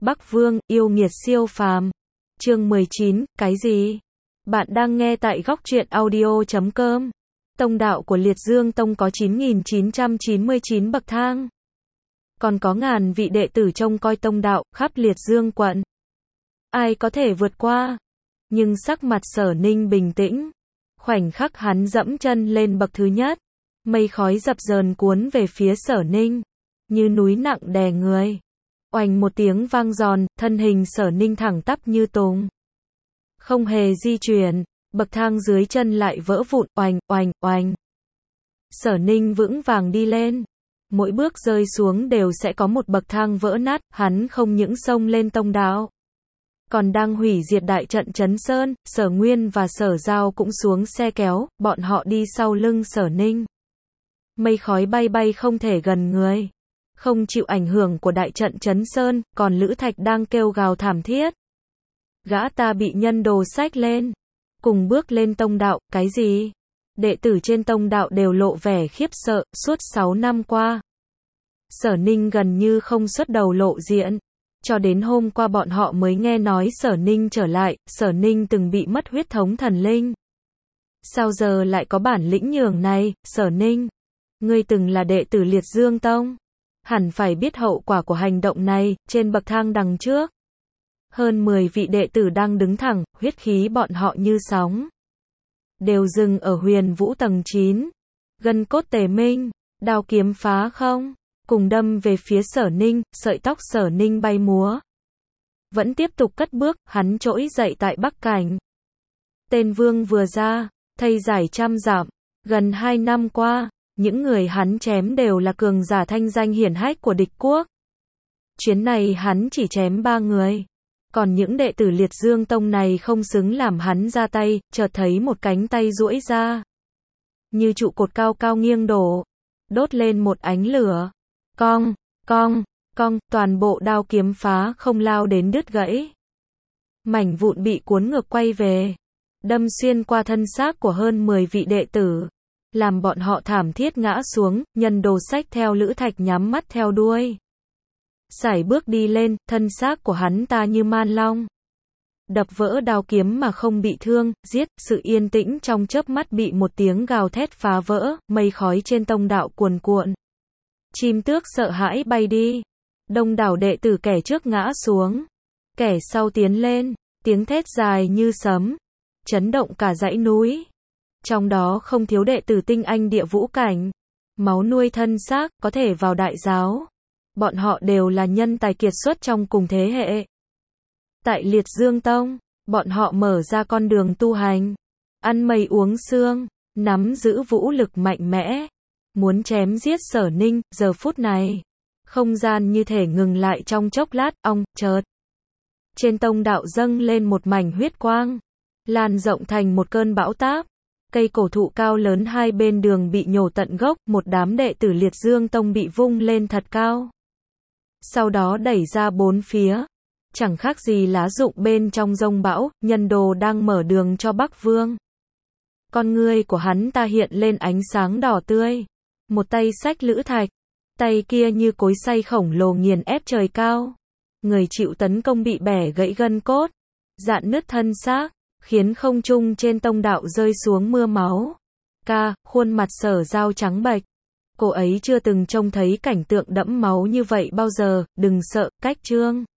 Bắc Vương, yêu nghiệt siêu phàm. Chương 19, cái gì? Bạn đang nghe tại góc truyện audio.com. Tông đạo của Liệt Dương Tông có 9.999 bậc thang. Còn có ngàn vị đệ tử trông coi tông đạo, khắp Liệt Dương quận. Ai có thể vượt qua? Nhưng sắc mặt Sở Ninh bình tĩnh. Khoảnh khắc hắn dẫm chân lên bậc thứ nhất. Mây khói dập dờn cuốn về phía Sở Ninh. Như núi nặng đè người. Oành một tiếng vang giòn, thân hình Sở Ninh thẳng tắp như tùng. Không hề di chuyển, bậc thang dưới chân lại vỡ vụn, oành, oành, oành. Sở Ninh vững vàng đi lên. Mỗi bước rơi xuống đều sẽ có một bậc thang vỡ nát, hắn không những xông lên tông đạo. Còn đang hủy diệt đại trận Trấn Sơn, Sở Nguyên và Sở Giao cũng xuống xe kéo, bọn họ đi sau lưng Sở Ninh. Mây khói bay bay không thể gần người. Không chịu ảnh hưởng của đại trận Trấn Sơn, còn Lữ Thạch đang kêu gào thảm thiết. Gã ta bị nhân đồ xách lên. Cùng bước lên tông đạo, cái gì? Đệ tử trên tông đạo đều lộ vẻ khiếp sợ, suốt 6 năm qua. Sở Ninh gần như không xuất đầu lộ diện. Cho đến hôm qua bọn họ mới nghe nói Sở Ninh trở lại, Sở Ninh từng bị mất huyết thống thần linh. Sao giờ lại có bản lĩnh nhường này, Sở Ninh? Ngươi từng là đệ tử Liệt Dương Tông. Hẳn phải biết hậu quả của hành động này, trên bậc thang đằng trước. Hơn 10 vị đệ tử đang đứng thẳng, huyết khí bọn họ như sóng. Đều dừng ở Huyền Vũ tầng 9. Gân cốt tề minh, đao kiếm phá không, cùng đâm về phía Sở Ninh, sợi tóc Sở Ninh bay múa. Vẫn tiếp tục cất bước, hắn trỗi dậy tại Bắc Cảnh. Tên Vương vừa ra, thây giải trăm dặm, gần 2 năm qua. Những người hắn chém đều là cường giả thanh danh hiển hách của địch quốc. Chuyến này hắn chỉ chém 3 người. Còn những đệ tử Liệt Dương Tông này không xứng làm hắn ra tay, chợt thấy một cánh tay duỗi ra. Như trụ cột cao cao nghiêng đổ. Đốt lên một ánh lửa. Cong, cong, cong, toàn bộ đao kiếm phá không lao đến đứt gãy. Mảnh vụn bị cuốn ngược quay về. Đâm xuyên qua thân xác của hơn 10 vị đệ tử. Làm bọn họ thảm thiết ngã xuống, nhân đồ xách theo Lữ Thạch nhắm mắt theo đuôi. Sải bước đi lên, thân xác của hắn ta như man long. Đập vỡ đao kiếm mà không bị thương, giết, sự yên tĩnh trong chớp mắt bị một tiếng gào thét phá vỡ, mây khói trên tông đạo cuồn cuộn. Chim tước sợ hãi bay đi. Đông đảo đệ tử kẻ trước ngã xuống. Kẻ sau tiến lên, tiếng thét dài như sấm. Chấn động cả dãy núi. Trong đó không thiếu đệ tử tinh anh địa vũ cảnh. Máu nuôi thân xác, có thể vào đại giáo. Bọn họ đều là nhân tài kiệt xuất trong cùng thế hệ. Tại Liệt Dương Tông, bọn họ mở ra con đường tu hành. Ăn mây uống sương, nắm giữ vũ lực mạnh mẽ. Muốn chém giết Sở Ninh, giờ phút này. Không gian như thể ngừng lại trong chốc lát, chợt. Trên tông đạo dâng lên một mảnh huyết quang. Lan rộng thành một cơn bão táp. Cây cổ thụ cao lớn hai bên đường bị nhổ tận gốc, một đám đệ tử Liệt Dương Tông bị vung lên thật cao. Sau đó đẩy ra bốn phía. Chẳng khác gì lá rụng bên trong giông bão, nhân đồ đang mở đường cho Bắc Vương. Con ngươi của hắn ta hiện lên ánh sáng đỏ tươi. Một tay xách Lữ Thạch. Tay kia như cối xay khổng lồ nghiền ép trời cao. Người chịu tấn công bị bẻ gãy gân cốt. Rạn nứt thân xác. Khiến không trung trên tông đạo rơi xuống mưa máu. Khuôn mặt Sở Giao trắng bệch. Cô ấy chưa từng trông thấy cảnh tượng đẫm máu như vậy bao giờ, đừng sợ, cách trương.